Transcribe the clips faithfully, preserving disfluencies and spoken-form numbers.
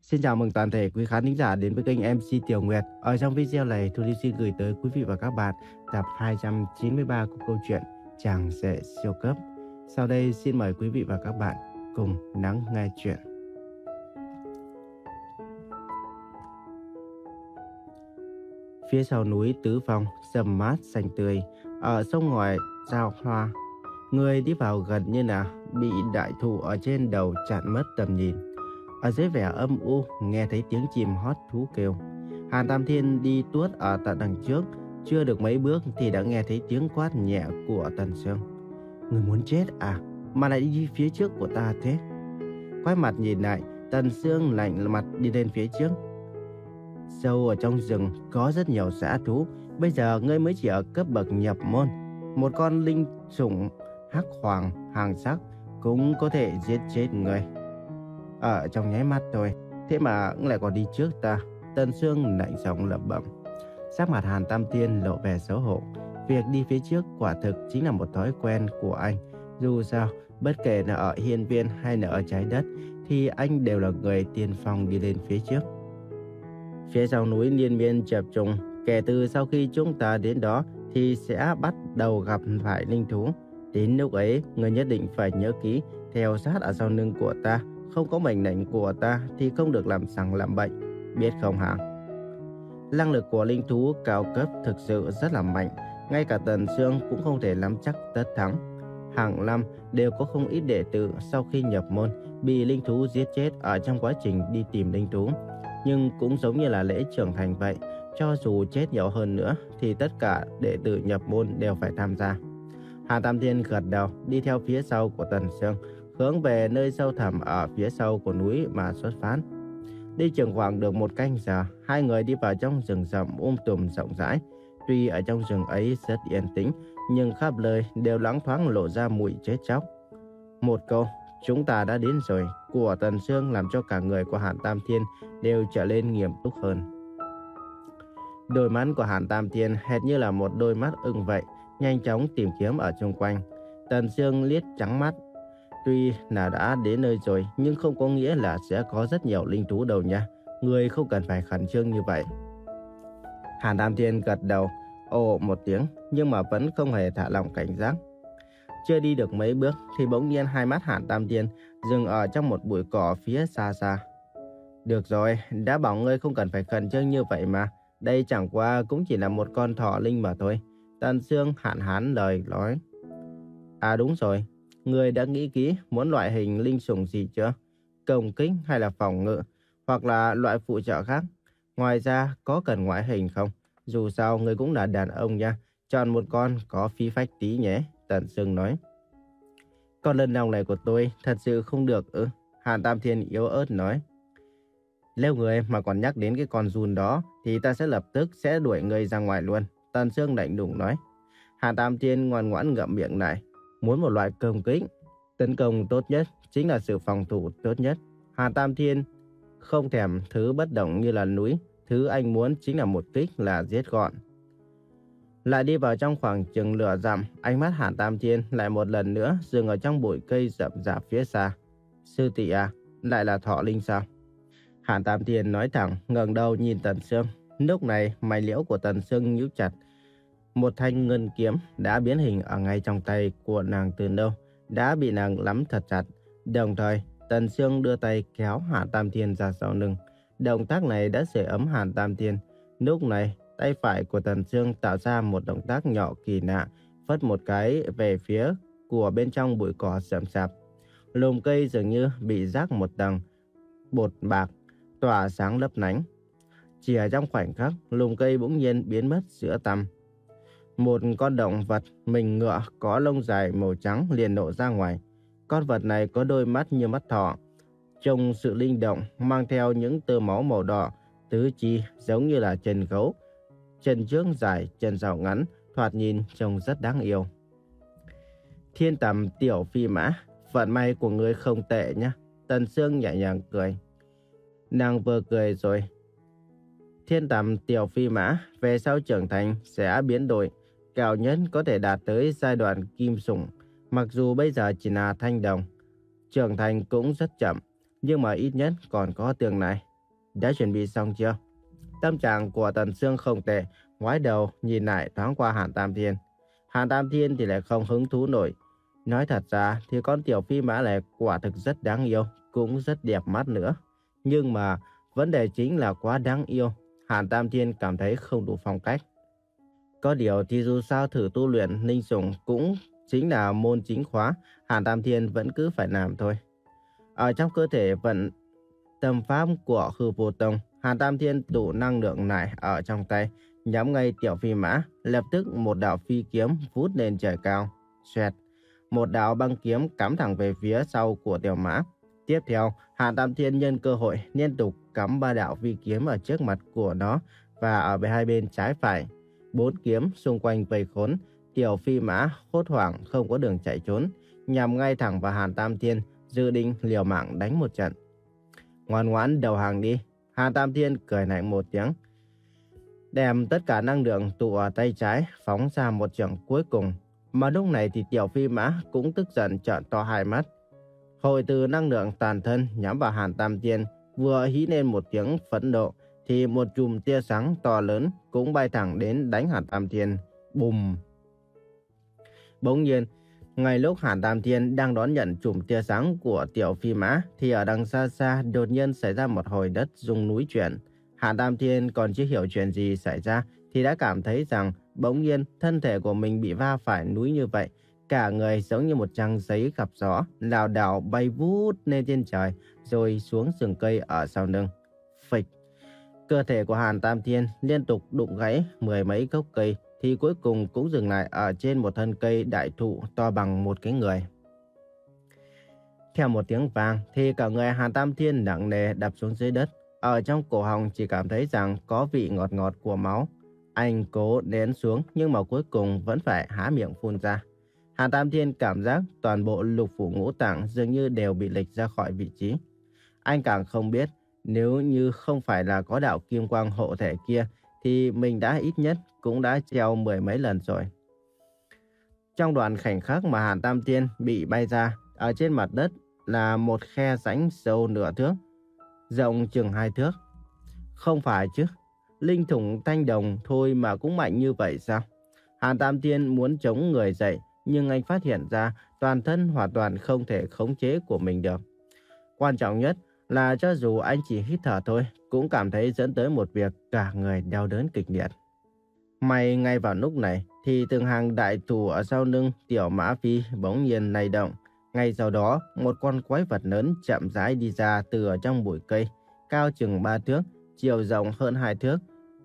Xin chào mừng toàn thể quý khán thính giả đến với kênh em xê Tiểu Nguyệt. Ở trong video này, Thu Ly xin gửi tới quý vị và các bạn tập hai trăm chín mươi ba của câu chuyện Chàng Rể Siêu Cấp. Sau đây xin mời quý vị và các bạn cùng lắng nghe chuyện. Phía sau núi Tứ Phong, rậm mát xanh tươi, ở sông ngòi giao hoa, người đi vào gần như là bị đại thụ ở trên đầu chặn mất tầm nhìn. Ở dưới vẻ âm u, nghe thấy tiếng chim hót thú kêu. Hàn Tam Thiên đi tuốt ở tận đằng trước, chưa được mấy bước thì đã nghe thấy tiếng quát nhẹ của Tần Sương. Người muốn chết à, mà lại đi phía trước của ta thế? Quay mặt nhìn lại, Tần Sương lạnh mặt đi lên phía trước. Sâu ở trong rừng có rất nhiều dã thú, bây giờ ngươi mới chỉ ở cấp bậc nhập môn. Một con linh sủng hắc hoàng hàng sắc cũng có thể giết chết ngươi ở trong nháy mắt thôi, thế mà ngươi lại còn đi trước ta. Tần Sương lạnh giọng lẩm bẩm. Sắc mặt Hàn Tam Thiên lộ vẻ xấu hổ. Việc đi phía trước quả thực chính là một thói quen của anh. Dù sao, bất kể là ở hiên viên hay là ở trái đất, thì anh đều là người tiên phong đi lên phía trước. Phía sau núi liên miên chập trùng, kể từ sau khi chúng ta đến đó thì sẽ bắt đầu gặp phải linh thú. Đến lúc ấy, người nhất định phải nhớ kỹ, theo sát ở sau lưng của ta. Không có mệnh lệnh của ta thì không được làm sằng làm bậy, biết không hả? Năng lực của linh thú cao cấp thực sự rất là mạnh, ngay cả Tần Sương cũng không thể nắm chắc tất thắng. Hàng năm đều có không ít đệ tử sau khi nhập môn bị linh thú giết chết ở trong quá trình đi tìm linh thú. Nhưng cũng giống như là lễ trưởng thành vậy, cho dù chết nhiều hơn nữa thì tất cả đệ tử nhập môn đều phải tham gia. Hàn Tam Thiên gật đầu đi theo phía sau của Tần Sương, hướng về nơi sâu thẳm ở phía sau của núi mà xuất phát. Đi chừng khoảng được một canh giờ, hai người đi vào trong rừng rậm um tùm rộng rãi. Tuy ở trong rừng ấy rất yên tĩnh, nhưng khắp nơi đều loáng thoáng lộ ra mùi chết chóc. Một câu "chúng ta đã đến rồi" của Tần Sương làm cho cả người của Hàn Tam Thiên đều trở lên nghiêm túc hơn. Đôi mắt của Hàn Tam Thiên hệt như là một đôi mắt ưng vậy, nhanh chóng tìm kiếm ở xung quanh. Tần Sương liếc trắng mắt. Tuy là đã đến nơi rồi, nhưng không có nghĩa là sẽ có rất nhiều linh thú đâu nha. Người không cần phải khẩn trương như vậy. Hàn Tam Thiên gật đầu, ồ một tiếng, nhưng mà vẫn không hề thả lỏng cảnh giác. Chưa đi được mấy bước thì bỗng nhiên hai mắt Hàn Tam Thiên dừng ở trong một bụi cỏ phía xa xa. Được rồi, đã bảo ngươi không cần phải khẩn trương như vậy mà. Đây chẳng qua cũng chỉ là một con thỏ linh mà thôi. Tần Sương hạn hán lời nói. À đúng rồi, ngươi đã nghĩ kỹ muốn loại hình linh sủng gì chưa? Công kích hay là phòng ngự, hoặc là loại phụ trợ khác? Ngoài ra có cần ngoại hình không? Dù sao ngươi cũng là đàn ông nha, chọn một con có khí phách tí nhé, Tần Sương nói. Con lân lòng này của tôi thật sự không được ư? Hàn Tam Thiên yếu ớt nói. Nếu người mà còn nhắc đến cái con giun đó thì ta sẽ lập tức sẽ đuổi người ra ngoài luôn, Tần Sương lạnh lùng nói. Hàn Tam Thiên ngoan ngoãn ngậm miệng lại. Muốn một loại công kích, tấn công tốt nhất chính là sự phòng thủ tốt nhất. Hàn Tam Thiên không thèm thứ bất động như là núi, thứ anh muốn chính là một kích là giết gọn. Lại đi vào trong khoảng chừng lửa dặm, ánh mắt Hàn Tam Thiên lại một lần nữa dừng ở trong bụi cây rậm rạp phía xa. Sư tỷ à, lại là thọ linh sao? Hàn Tam Thiên nói thẳng, ngẩng đầu nhìn Tần Sương. Lúc này mày liễu của Tần Sương nhíu chặt. Một thanh ngân kiếm đã biến hình ở ngay trong tay của nàng từ lâu, đã bị nàng nắm thật chặt. Đồng thời, Tần Sương đưa tay kéo Hàn Tam Thiên ra sau lưng. Động tác này đã sưởi ấm Hàn Tam Thiên. Lúc này, tay phải của Tần Sương tạo ra một động tác nhỏ kỳ lạ, phất một cái về phía của bên trong bụi cỏ rậm rạp. Lùm cây dường như bị rác một tầng bột bạc, tỏa sáng lấp lánh. Chỉ ở trong khoảnh khắc, lùm cây bỗng nhiên biến mất giữa tăm. Một con động vật mình ngựa có lông dài màu trắng liền lộ ra ngoài. Con vật này có đôi mắt như mắt thỏ, trông sự linh động, mang theo những tơ máu màu đỏ, tứ chi giống như là chân gấu. Chân trước dài, chân sau ngắn, thoạt nhìn trông rất đáng yêu. Thiên Tầm Tiểu Phi Mã, vận may của ngươi không tệ nhá. Tần Sương nhẹ nhàng cười. Nàng vừa cười rồi. Thiên Tầm Tiểu Phi Mã về sau trưởng thành sẽ biến đổi, cao nhất có thể đạt tới giai đoạn kim sủng. Mặc dù bây giờ chỉ là thanh đồng, trưởng thành cũng rất chậm, nhưng mà ít nhất còn có tương lai. đã chuẩn bị xong chưa? Tâm trạng của Tần Sương không tệ, ngoái đầu nhìn lại thoáng qua Hàn Tam Thiên. Hàn Tam Thiên thì lại không hứng thú nổi. Nói thật ra thì con tiểu phi mã này quả thực rất đáng yêu, cũng rất đẹp mắt nữa. Nhưng mà vấn đề chính là quá đáng yêu. Hàn Tam Thiên cảm thấy không đủ phong cách. Có điều thì dù sao thử tu luyện linh sủng cũng chính là môn chính khóa, Hàn Tam Thiên vẫn cứ phải làm thôi. Ở trong cơ thể vận tâm pháp của Hư Vô Tông, Hàn Tam Thiên tụ năng lượng lại ở trong tay, nhắm ngay tiểu phi mã, lập tức một đạo phi kiếm vút lên trời cao. Xoẹt, một đạo băng kiếm cắm thẳng về phía sau của tiểu mã. Tiếp theo, Hàn Tam Thiên nhân cơ hội liên tục cắm ba đạo phi kiếm ở trước mặt của nó và ở hai bên trái phải. Bốn kiếm xung quanh vây khốn, tiểu phi mã hốt hoảng không có đường chạy trốn, nhằm ngay thẳng vào Hàn Tam Thiên, dự định liều mạng đánh một trận. Ngoan ngoãn đầu hàng đi. Hàn Tam Thiên cười lạnh một tiếng, đem tất cả năng lượng tụ ở tay trái, phóng ra một chưởng cuối cùng. Mà lúc này thì tiểu phi mã cũng tức giận trợn to hai mắt. Hội từ năng lượng toàn thân nhắm vào Hàn Tam Thiên, vừa hí lên một tiếng phẫn nộ, thì một chùm tia sáng to lớn cũng bay thẳng đến đánh Hàn Tam Thiên. Bùm! Bỗng nhiên, ngay lúc Hàn Tam Thiên đang đón nhận chùm tia sáng của tiểu phi mã, thì ở đằng xa xa đột nhiên xảy ra một hồi đất rung núi chuyển. Hàn Tam Thiên còn chưa hiểu chuyện gì xảy ra thì đã cảm thấy rằng bỗng nhiên thân thể của mình bị va phải núi như vậy. Cả người giống như một trang giấy gặp gió, lảo đảo bay vút lên trên trời rồi xuống sừng cây ở sau lưng. Phịch! Cơ thể của Hàn Tam Thiên liên tục đụng gãy mười mấy gốc cây, thì cuối cùng cũng dừng lại ở trên một thân cây đại thụ to bằng một cái người. Theo một tiếng vang thì cả người Hàn Tam Thiên nặng nề đập xuống dưới đất. Ở trong cổ họng chỉ cảm thấy rằng có vị ngọt ngọt của máu. Anh cố nén xuống nhưng mà cuối cùng vẫn phải há miệng phun ra. Hàn Tam Thiên cảm giác toàn bộ lục phủ ngũ tạng dường như đều bị lệch ra khỏi vị trí. Anh càng không biết nếu như không phải là có đạo kim quang hộ thể kia thì mình đã ít nhất cũng đã treo mười mấy lần rồi. Trong đoạn khoảnh khắc mà Hàn Tam Thiên bị bay ra, ở trên mặt đất là một khe rãnh sâu nửa thước, rộng chừng hai thước. Không phải chứ, linh thủng thanh đồng thôi mà cũng mạnh như vậy sao? Hàn Tam Thiên muốn chống người dậy, nhưng anh phát hiện ra toàn thân hoàn toàn không thể khống chế của mình được. Quan trọng nhất là cho dù anh chỉ hít thở thôi, cũng cảm thấy dẫn tới một việc cả người đau đớn kịch liệt. May ngay vào lúc này thì từng hàng đại thụ ở sau lưng tiểu mã phi bỗng nhiên lay động. Ngay sau đó, một con quái vật lớn chậm rãi đi ra từ ở trong bụi cây, cao chừng ba thước, chiều rộng hơn hai thước.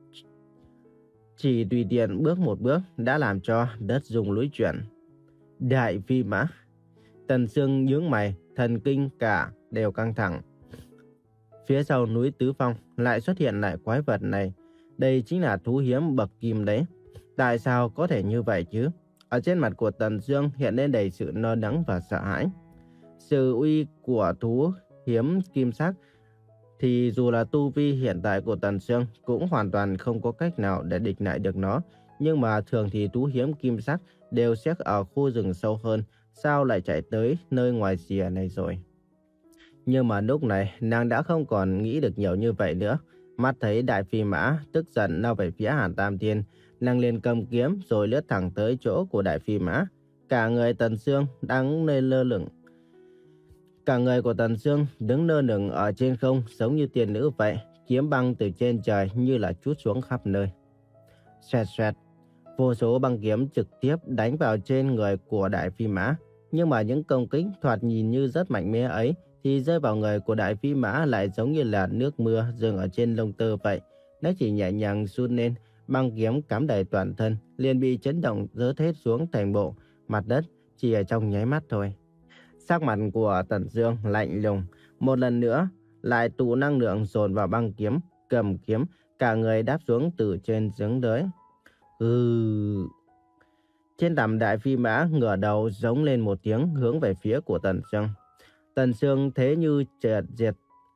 Chỉ tùy tiện bước một bước đã làm cho đất rung núi chuyển. Đại phi mã! Tần Sương nhướng mày, thần kinh cả đều căng thẳng. Phía sau núi Tứ Phong lại xuất hiện lại quái vật này. Đây chính là thú hiếm bậc kim đấy. Tại sao có thể như vậy chứ? Ở trên mặt của Tần Sương hiện lên đầy sự lo lắng và sợ hãi. Sự uy của thú hiếm kim sắc thì dù là tu vi hiện tại của Tần Sương cũng hoàn toàn không có cách nào để địch lại được nó. Nhưng mà thường thì thú hiếm kim sắc đều sẽ ở khu rừng sâu hơn, sao lại chạy tới nơi ngoài rìa này rồi? Nhưng mà lúc này nàng đã không còn nghĩ được nhiều như vậy nữa. Mắt thấy đại phi mã tức giận lao về phía Hàn Tam Thiên, nàng liền cầm kiếm rồi lướt thẳng tới chỗ của đại phi mã. Cả người Tần Sương đang nơi lơ lửng. Cả người của Tần Sương đứng lơ lửng ở trên không giống như tiên nữ vậy, kiếm băng từ trên trời như là trút xuống khắp nơi. Xoẹt xoẹt, vô số băng kiếm trực tiếp đánh vào trên người của đại phi mã. Nhưng mà những công kích thoạt nhìn như rất mạnh mẽ ấy thì rơi vào người của đại phi mã lại giống như là nước mưa dừng ở trên lông tơ vậy. Nó chỉ nhẹ nhàng run lên, băng kiếm cắm đầy toàn thân, liền bị chấn động rớt hết xuống thành bộ mặt đất chỉ ở trong nháy mắt thôi. Sắc mặt của Tần Dương lạnh lùng, một lần nữa lại tụ năng lượng dồn vào băng kiếm, cầm kiếm, cả người đáp xuống từ trên xuống dưới. Hừ. Trên tầm đại phi mã ngửa đầu giống lên một tiếng hướng về phía của Tần Dương. Tần Dương thế như triệt diệt.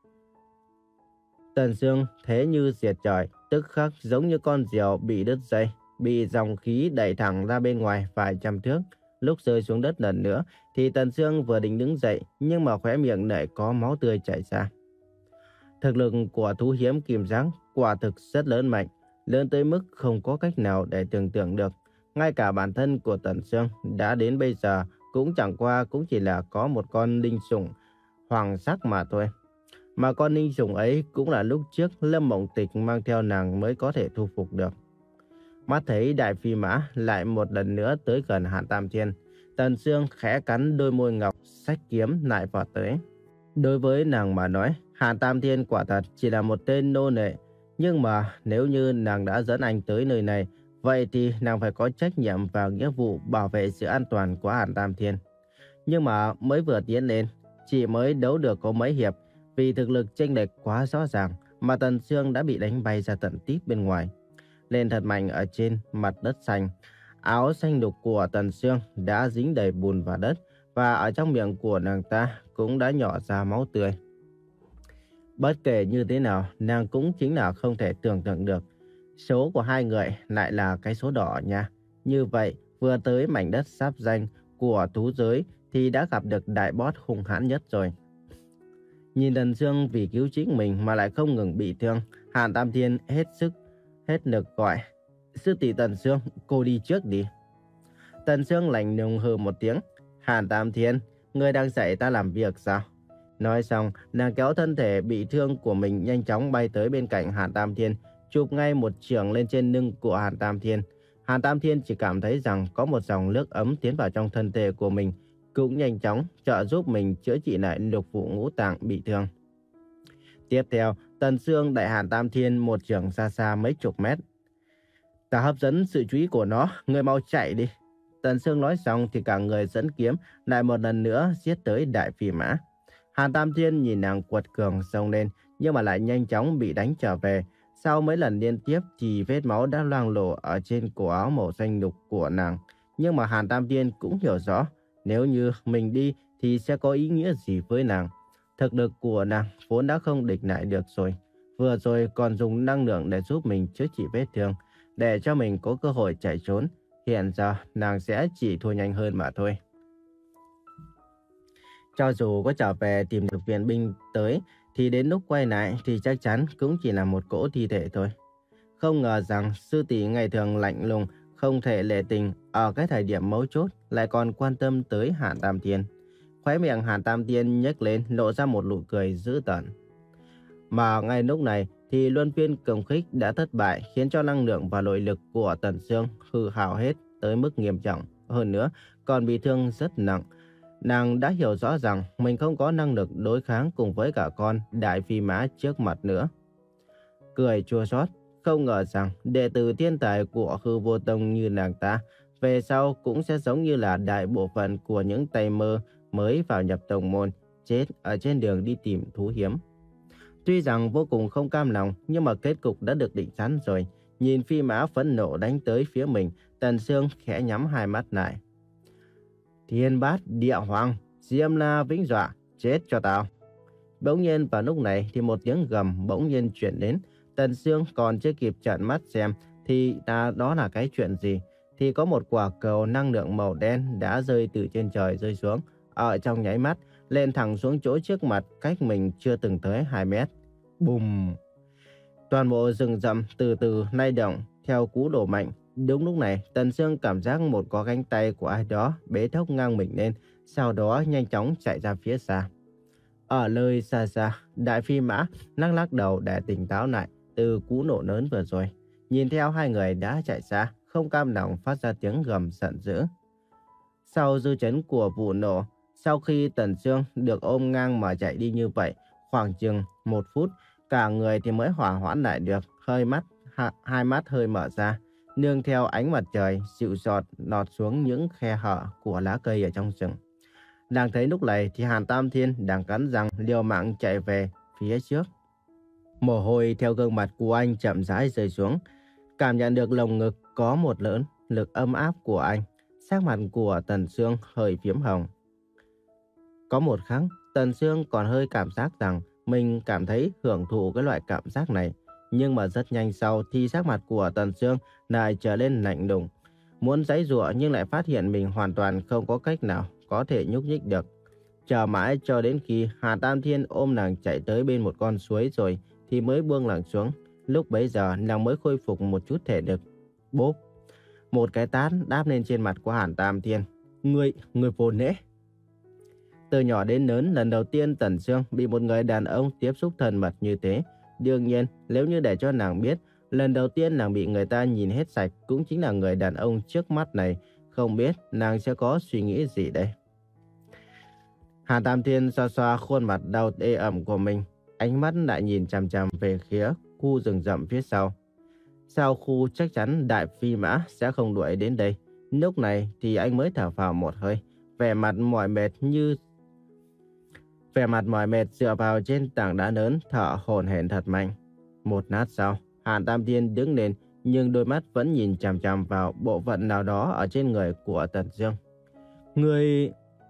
Tần Dương thế như diệt trời, tức khắc giống như con diều bị đứt dây, bị dòng khí đẩy thẳng ra bên ngoài vài trăm thước. Lúc rơi xuống đất lần nữa thì Tần Dương vừa định đứng dậy, nhưng mà khóe miệng lại có máu tươi chảy ra. Thực lực của thú hiếm kim giác quả thực rất lớn mạnh, lớn tới mức không có cách nào để tưởng tượng được. Ngay cả bản thân của Tần Sương đã đến bây giờ cũng chẳng qua cũng chỉ là có một con linh sủng hoàng sắc mà thôi. Mà con linh sủng ấy cũng là lúc trước Lâm Mộng Tịch mang theo nàng mới có thể thu phục được. Mắt thấy đại phi mã lại một lần nữa tới gần Hàn Tam Thiên, Tần Sương khẽ cắn đôi môi ngọc, xách kiếm lại vọt tới. Đối với nàng mà nói, Hàn Tam Thiên quả thật chỉ là một tên nô lệ. Nhưng mà nếu như nàng đã dẫn anh tới nơi này, vậy thì nàng phải có trách nhiệm và nghĩa vụ bảo vệ sự an toàn của Hàn Tam Thiên. Nhưng mà mới vừa tiến lên, chỉ mới đấu được có mấy hiệp, vì thực lực chênh lệch quá rõ ràng mà Tần Sương đã bị đánh bay ra tận tít bên ngoài. Lên thật mạnh ở trên mặt đất xanh, áo xanh đục của Tần Sương đã dính đầy bùn và đất, và ở trong miệng của nàng ta cũng đã nhỏ ra máu tươi. Bất kể như thế nào, nàng cũng chính là không thể tưởng tượng được. Số của hai người lại là cái số đỏ nha. Như vậy, vừa tới mảnh đất giáp danh của thú giới thì đã gặp được đại boss hung hãn nhất rồi. Nhìn Tần Sương vì cứu chính mình mà lại không ngừng bị thương, Hàn Tam Thiên hết sức, hết lực gọi: "Sư tỷ Tần Sương, cô đi trước đi." Tần Sương lạnh lùng hừ một tiếng: "Hàn Tam Thiên, ngươi đang dạy ta làm việc sao?" Nói xong, nàng kéo thân thể bị thương của mình nhanh chóng bay tới bên cạnh Hàn Tam Thiên, chụp ngay một chưởng lên trên lưng của Hàn Tam Thiên. Hàn Tam Thiên chỉ cảm thấy rằng có một dòng nước ấm tiến vào trong thân thể của mình, cũng nhanh chóng trợ giúp mình chữa trị lại lục phủ ngũ tạng bị thương. Tiếp theo, Tần Sương đại Hàn Tam Thiên một chưởng xa xa mấy chục mét. "Ta hấp dẫn sự chú ý của nó, ngươi mau chạy đi." Tần Sương nói xong thì cả người dẫn kiếm lại một lần nữa giết tới đại phi mã. Hàn Tam Thiên nhìn nàng quật cường xông lên, nhưng mà lại nhanh chóng bị đánh trở về. Sau mấy lần liên tiếp thì vết máu đã loang lổ ở trên cổ áo màu xanh lục của nàng. Nhưng mà Hàn Tam Thiên cũng hiểu rõ, nếu như mình đi thì sẽ có ý nghĩa gì với nàng. Thực lực của nàng vốn đã không địch lại được rồi. Vừa rồi còn dùng năng lượng để giúp mình chữa trị vết thương, để cho mình có cơ hội chạy trốn. Hiện giờ nàng sẽ chỉ thua nhanh hơn mà thôi. Cho dù có trở về tìm được viện binh tới, thì đến lúc quay lại thì chắc chắn cũng chỉ là một cỗ thi thể thôi. Không ngờ rằng sư tỷ ngày thường lạnh lùng, không thể lệ tình, ở cái thời điểm mấu chốt lại còn quan tâm tới Hàn Tam Thiên. Khóe miệng Hàn Tam Thiên nhếch lên, lộ ra một nụ cười dữ tợn. Mà ngay lúc này thì luân phiên công kích đã thất bại, khiến cho năng lượng và nội lực của Tần Sương hư hao hết tới mức nghiêm trọng. Hơn nữa, còn bị thương rất nặng. Nàng đã hiểu rõ rằng mình không có năng lực đối kháng cùng với cả con đại phi mã trước mặt nữa. Cười chua xót, không ngờ rằng đệ tử thiên tài của Hư Vô Tông như nàng ta về sau cũng sẽ giống như là đại bộ phận của những tay mơ mới vào nhập tông môn, chết ở trên đường đi tìm thú hiếm. Tuy rằng vô cùng không cam lòng, nhưng mà kết cục đã được định sẵn rồi. Nhìn phi mã phẫn nộ đánh tới phía mình, Tần Sương khẽ nhắm hai mắt lại. "Thiên bát địa hoàng, Diêm La vĩnh dọa, chết cho tao." Bỗng nhiên vào lúc này thì một tiếng gầm bỗng nhiên chuyển đến. Tần Sương còn chưa kịp trợn mắt xem thì ta đó là cái chuyện gì, thì có một quả cầu năng lượng màu đen đã rơi từ trên trời rơi xuống, ở trong nháy mắt lên thẳng xuống chỗ trước mặt, cách mình chưa từng tới hai mét. Bùm! Toàn bộ rừng rậm từ từ lay động theo cú đổ mạnh. Đúng lúc này, Tần Sương cảm giác một có cánh tay của ai đó bế thốc ngang mình lên, sau đó nhanh chóng chạy ra phía xa. Ở nơi xa xa, đại phi mã lắc lắc đầu để tỉnh táo lại từ cú nổ lớn vừa rồi. Nhìn theo hai người đã chạy xa, không cam lòng phát ra tiếng gầm giận dữ. Sau dư chấn của vụ nổ, sau khi Tần Sương được ôm ngang mà chạy đi như vậy, khoảng chừng một phút, cả người thì mới hỏa hoãn lại được, hơi mắt, ha, hai mắt hơi mở ra, nương theo ánh mặt trời dịu giọt lọt xuống những khe hở của lá cây ở trong rừng. Đang thấy lúc này thì Hàn Tam Thiên đang cắn răng liều mạng chạy về phía trước. Mồ hôi theo gương mặt của anh chậm rãi rơi xuống, cảm nhận được lồng ngực có một lớn lực ấm áp của anh. Sắc mặt của Tần Sương hơi phiếm hồng. Có một khắc, Tần Sương còn hơi cảm giác rằng mình cảm thấy hưởng thụ cái loại cảm giác này. Nhưng mà rất nhanh sau thì sắc mặt của Tần Sương lại trở lên lạnh lùng. Muốn giãy giụa nhưng lại phát hiện mình hoàn toàn không có cách nào có thể nhúc nhích được. Chờ mãi cho đến khi Hà Tam Thiên ôm nàng chạy tới bên một con suối rồi thì mới buông nàng xuống. Lúc bấy giờ nàng mới khôi phục một chút thể lực. Bốp! Một cái tát đáp lên trên mặt của Hàn Tam Thiên. Ngươi, ngươi vô lễ! Từ nhỏ đến lớn, lần đầu tiên Tần Sương bị một người đàn ông tiếp xúc thân mật như thế. Đương nhiên, nếu như để cho nàng biết, lần đầu tiên nàng bị người ta nhìn hết sạch cũng chính là người đàn ông trước mắt này, không biết nàng sẽ có suy nghĩ gì đây. Hàn Tam Thiên xoa xoa khuôn mặt đau ê ẩm của mình, ánh mắt lại nhìn chằm chằm về phía khu rừng rậm phía sau. Sau khu chắc chắn đại phi mã sẽ không đuổi đến đây. Lúc này thì anh mới thở phào một hơi, vẻ mặt mỏi mệt như vẻ mặt mỏi mệt dựa vào trên tảng đá lớn, thở hổn hển thật mạnh. Một lát sau, Hàn Tam Thiên đứng lên, nhưng đôi mắt vẫn nhìn chằm chằm vào bộ phận nào đó ở trên người của Tần Dương. Người...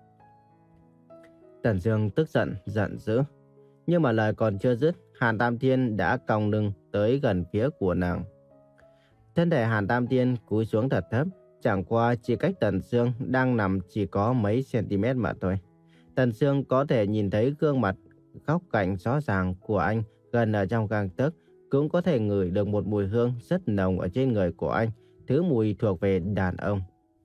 Tần Dương tức giận, giận dữ. Nhưng mà lời còn chưa dứt, Hàn Tam Thiên đã cong lưng tới gần phía của nàng. Thân thể Hàn Tam Thiên cúi xuống thật thấp, chẳng qua chỉ cách Tần Dương đang nằm chỉ có mấy cm mà thôi. Tần Dương có thể nhìn thấy gương mặt góc cạnh rõ ràng của anh gần ở trong gang tấc, cũng có thể ngửi được một mùi hương rất nồng ở trên người của anh, thứ mùi thuộc về đàn ông.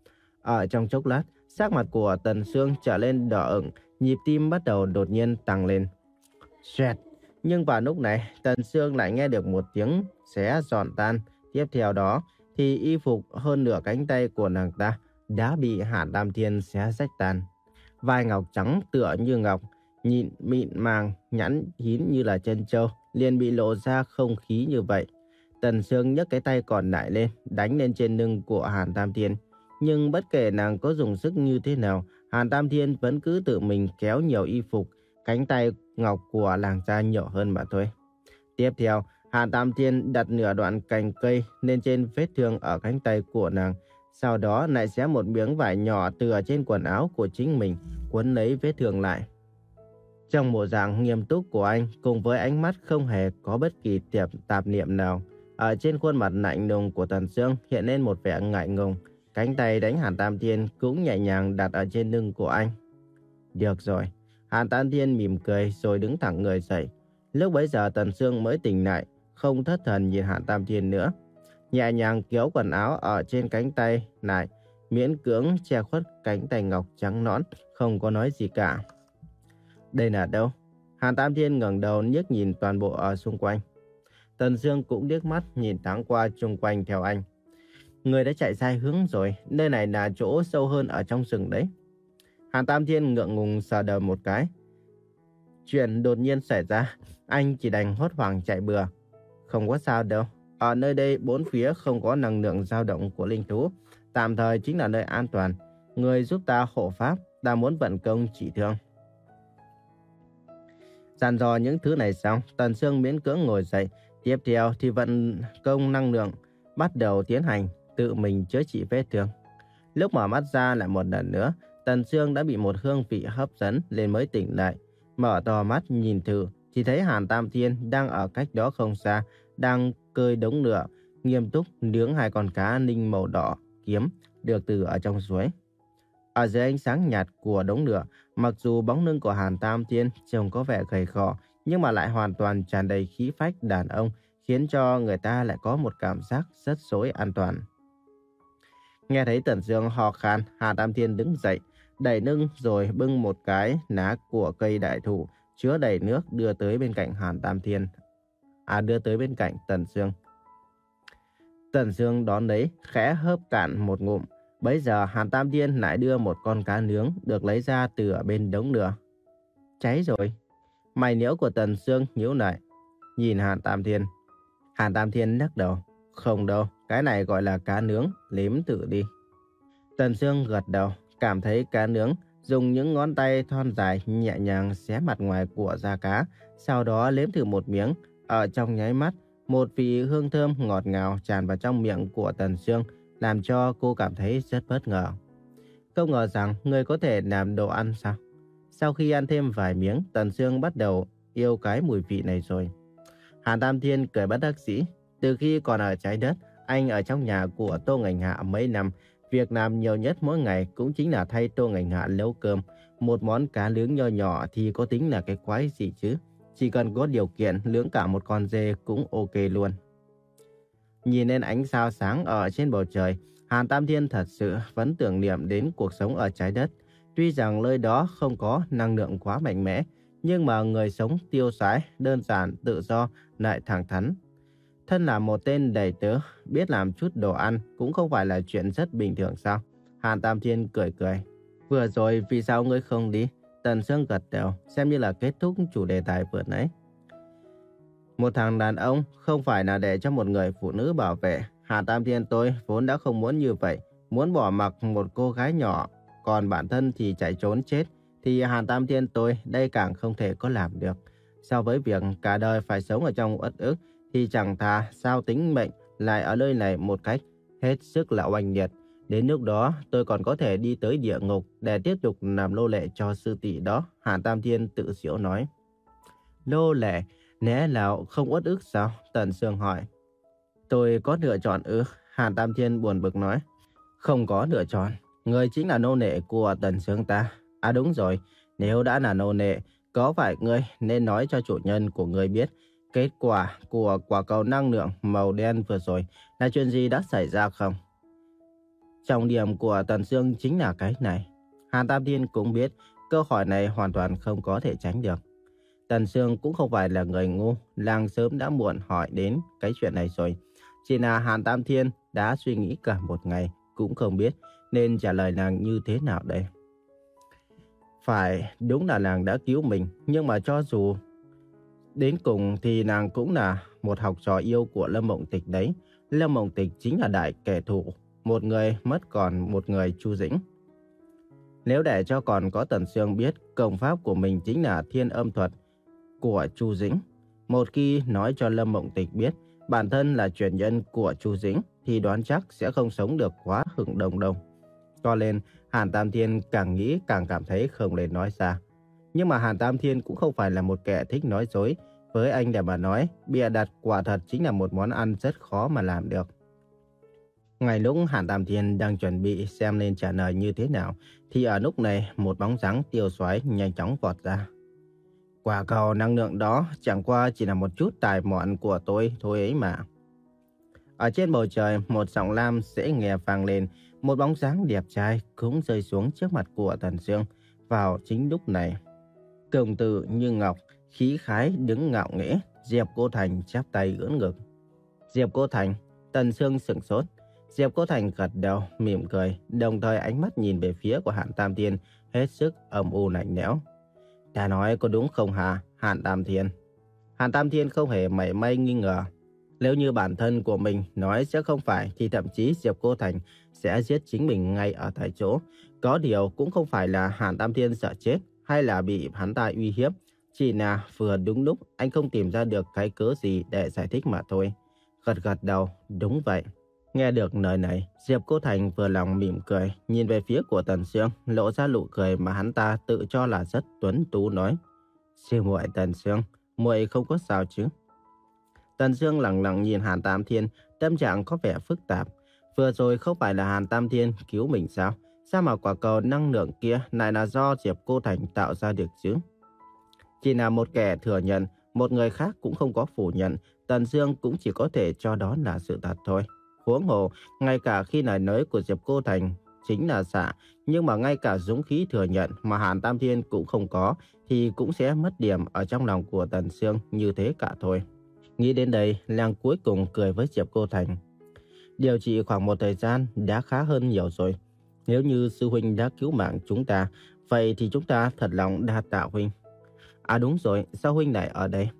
Ở trong chốc lát, sắc mặt của Tần Dương trở lên đỏ ửng, nhịp tim bắt đầu đột nhiên tăng lên. Xoẹt! Nhưng vào lúc này, Tần Dương lại nghe được một tiếng xé giòn tan. Tiếp theo đó thì y phục hơn nửa cánh tay của nàng ta đã bị Hàn Tam Thiên xé rách tan. Vai ngọc trắng tựa như ngọc, nhịn mịn màng, nhẵn hín như là chân trâu, liền bị lộ ra không khí như vậy. Tần Dương nhấc cái tay còn lại lên, đánh lên trên lưng của Hàn Tam Thiên. Nhưng bất kể nàng có dùng sức như thế nào, Hàn Tam Thiên vẫn cứ tự mình kéo nhiều y phục, cánh tay ngọc của nàng ra nhỏ hơn mà thôi. Tiếp theo, Hàn Tam Thiên đặt nửa đoạn cành cây lên trên vết thương ở cánh tay của nàng. Sau đó lại xé một miếng vải nhỏ từ ở trên quần áo của chính mình, quấn lấy vết thương lại. Trong bộ dạng nghiêm túc của anh, cùng với ánh mắt không hề có bất kỳ tiệp tạp niệm nào, ở trên khuôn mặt lạnh lùng của Tần Dương hiện lên một vẻ ngại ngùng. Cánh tay đánh Hàn Tam Thiên cũng nhẹ nhàng đặt ở trên lưng của anh. Được rồi, Hàn Tam Thiên mỉm cười rồi đứng thẳng người dậy. Lúc bấy giờ Tần Dương mới tỉnh lại, không thất thần nhìn Hàn Tam Thiên nữa. Nhẹ nhàng kéo quần áo ở trên cánh tay lại, miễn cưỡng che khuất cánh tay ngọc trắng nõn, không có nói gì cả. Đây là đâu? Hàn Tam Thiên ngẩng đầu liếc nhìn toàn bộ ở xung quanh. Tần Dương cũng liếc mắt nhìn thoáng qua xung quanh theo anh. Người đã chạy sai hướng rồi, nơi này là chỗ sâu hơn ở trong rừng đấy. Hàn Tam Thiên ngượng ngùng sờ đầu một cái. Chuyện đột nhiên xảy ra, anh chỉ đành hốt hoảng chạy bừa. Không có sao đâu, ở nơi đây bốn phía không có năng lượng dao động của linh thú, tạm thời chính là nơi an toàn. Người giúp ta hộ pháp, ta muốn vận công trị thương. Dặn dò những thứ này xong, Tần Dương miễn cưỡng ngồi dậy. Tiếp theo thì vận công năng lượng, bắt đầu tiến hành tự mình chữa trị vết thương. Lúc mở mắt ra lại một lần nữa, Tần Dương đã bị một hương vị hấp dẫn lên mới tỉnh lại. Mở to mắt nhìn thử, chỉ thấy Hàn Tam Thiên đang ở cách đó không xa, đang cơi đống lửa, nghiêm túc nướng hai con cá ninh màu đỏ kiếm được từ ở trong suối. Ở dưới ánh sáng nhạt của đống lửa, mặc dù bóng lưng của Hàn Tam Thiên trông có vẻ gầy gò, nhưng mà lại hoàn toàn tràn đầy khí phách đàn ông, khiến cho người ta lại có một cảm giác rất xối an toàn. Nghe thấy Tần Dương ho khan, Hàn Tam Thiên đứng dậy, đẩy lưng rồi bưng một cái lá của cây đại thụ chứa đầy nước đưa tới bên cạnh Hàn Tam Thiên. À, đưa tới bên cạnh Tần Dương. Tần Dương đón lấy, khẽ hớp cạn một ngụm. Bấy giờ Hàn Tam Thiên lại đưa một con cá nướng được lấy ra từ ở bên đống lửa. Cháy rồi. Mày nhíu của Tần Dương nhíu lại, nhìn Hàn Tam Thiên. Hàn Tam Thiên lắc đầu. Không đâu, cái này gọi là cá nướng, nếm thử đi. Tần Dương gật đầu, cảm thấy cá nướng, dùng những ngón tay thon dài nhẹ nhàng xé mặt ngoài của da cá, sau đó nếm thử một miếng. Ở trong nháy mắt, một vị hương thơm ngọt ngào tràn vào trong miệng của Tần Dương, làm cho cô cảm thấy rất bất ngờ. Không ngờ rằng người có thể làm đồ ăn sao? Sau khi ăn thêm vài miếng, Tần Dương bắt đầu yêu cái mùi vị này rồi. Hàn Tam Thiên cười bất đắc dĩ. Từ khi còn ở trái đất, anh ở trong nhà của Tô Ngành Hạ mấy năm, việc làm nhiều nhất mỗi ngày cũng chính là thay Tô Ngành Hạ nấu cơm. một món cá nướng nho nhỏ thì có tính là cái quái gì chứ. Chỉ cần có điều kiện nướng cả một con dê cũng ok luôn. Nhìn lên ánh sao sáng ở trên bầu trời, Hàn Tam Thiên thật sự vẫn tưởng niệm đến cuộc sống ở trái đất. Tuy rằng nơi đó không có năng lượng quá mạnh mẽ, nhưng mà người sống tiêu sái, đơn giản, tự do, lại thẳng thắn. Thân là một tên đầy tớ, biết làm chút đồ ăn cũng không phải là chuyện rất bình thường sao? Hàn Tam Thiên cười cười. Vừa rồi vì sao ngươi không đi? Tần Sương gật đầu, xem như là kết thúc chủ đề tài vừa nãy. Một thằng đàn ông không phải là để cho một người phụ nữ bảo vệ. Hàn Tam Thiên tôi vốn đã không muốn như vậy, muốn bỏ mặc một cô gái nhỏ, còn bản thân thì chạy trốn chết, thì Hàn Tam Thiên tôi đây càng không thể có làm được. So với việc cả đời phải sống ở trong uất ức, thì chẳng thà sao tính mệnh lại ở nơi này một cách hết sức là oanh liệt. Đến lúc đó tôi còn có thể đi tới địa ngục để tiếp tục làm nô lệ cho sư tỷ đó, Hàn Tam Thiên tự giễu nói. Nô lệ? Lẽ nào không uất ức sao? Tần Sương hỏi. Tôi có lựa chọn ư? Hàn Tam Thiên buồn bực nói. Không có lựa chọn. Người chính là nô lệ của Tần Sương ta. À đúng rồi, nếu đã là nô lệ, có phải ngươi nên nói cho chủ nhân của ngươi biết kết quả của quả cầu năng lượng màu đen vừa rồi là chuyện gì đã xảy ra không? Trọng điểm của Tần Sương chính là cái này. Hàn Tam Thiên cũng biết câu hỏi này hoàn toàn không có thể tránh được. Tần Sương cũng không phải là người ngu, làng sớm đã muộn hỏi đến cái chuyện này rồi. Chỉ là Hàn Tam Thiên đã suy nghĩ cả một ngày, cũng không biết nên trả lời nàng như thế nào đây. Phải, đúng là nàng đã cứu mình, nhưng mà cho dù đến cùng thì nàng cũng là một học trò yêu của Lâm Mộng Tịch đấy. Lâm Mộng Tịch chính là đại kẻ thù, một người mất còn một người Chu Dĩnh. Nếu để cho còn có Tần Sương biết công pháp của mình chính là Thiên Âm Thuật của Chu Dĩnh, một khi nói cho Lâm Mộng Tịch biết bản thân là truyền nhân của Chu Dĩnh thì đoán chắc sẽ không sống được quá hừng đông đông. Cho nên Hàn Tam Thiên càng nghĩ càng cảm thấy không nên nói ra. Nhưng mà Hàn Tam Thiên cũng không phải là một kẻ thích nói dối. Với anh để mà nói, bịa đặt quả thật chính là một món ăn rất khó mà làm được. Ngay lúc Hàn Tam Thiên đang chuẩn bị xem nên trả lời như thế nào, thì ở lúc này một bóng dáng tiêu xoáy nhanh chóng vọt ra. Quả cầu năng lượng đó chẳng qua chỉ là một chút tài mọn của tôi thôi ấy mà. Ở trên bầu trời, một giọng lam dễ nghe vang lên, một bóng dáng đẹp trai cũng rơi xuống trước mặt của Tần Sương. Vào chính lúc này, công tử Như Ngọc khí khái đứng ngạo nghễ, Diệp Cô Thành chắp tay ưỡn ngực. Diệp Cô Thành? Tần Sương sửng sốt. Diệp Cô Thành gật đầu mỉm cười, đồng thời ánh mắt nhìn về phía của Hàn Tam Thiên hết sức âm u lạnh lẽo. Ta nói có đúng không hả, Hàn Tam Thiên? Hàn Tam Thiên không hề mảy may nghi ngờ. Nếu như bản thân của mình nói sẽ không phải thì thậm chí Diệp Cô Thành sẽ giết chính mình ngay ở tại chỗ. Có điều cũng không phải là Hàn Tam Thiên sợ chết hay là bị hắn ta uy hiếp. Chỉ là vừa đúng lúc anh không tìm ra được cái cớ gì để giải thích mà thôi. Gật gật đầu, đúng vậy. Nghe được lời này, Diệp Cô Thành vừa lòng mỉm cười, nhìn về phía của Tần Sương, lộ ra nụ cười mà hắn ta tự cho là rất tuấn tú nói. Sư muội Tần Sương, muội không có sao chứ? Tần Sương lặng lặng nhìn Hàn Tam Thiên, tâm trạng có vẻ phức tạp. Vừa rồi không phải là Hàn Tam Thiên cứu mình sao? Sao mà quả cầu năng lượng kia lại là do Diệp Cô Thành tạo ra được chứ? Chỉ là một kẻ thừa nhận, một người khác cũng không có phủ nhận, Tần Sương cũng chỉ có thể cho đó là sự thật thôi. Huống hồ, ngay cả khi lời nói của Diệp Cô Thành chính là giả, nhưng mà ngay cả dũng khí thừa nhận mà Hàn Tam Thiên cũng không có, thì cũng sẽ mất điểm ở trong lòng của Tần Sương như thế cả thôi. Nghĩ đến đây, Lang cuối cùng cười với Diệp Cô Thành. Điều trị khoảng một thời gian đã khá hơn nhiều rồi. Nếu như sư huynh đã cứu mạng chúng ta, vậy thì chúng ta thật lòng đa tạ huynh. À đúng rồi, sao huynh lại ở đây?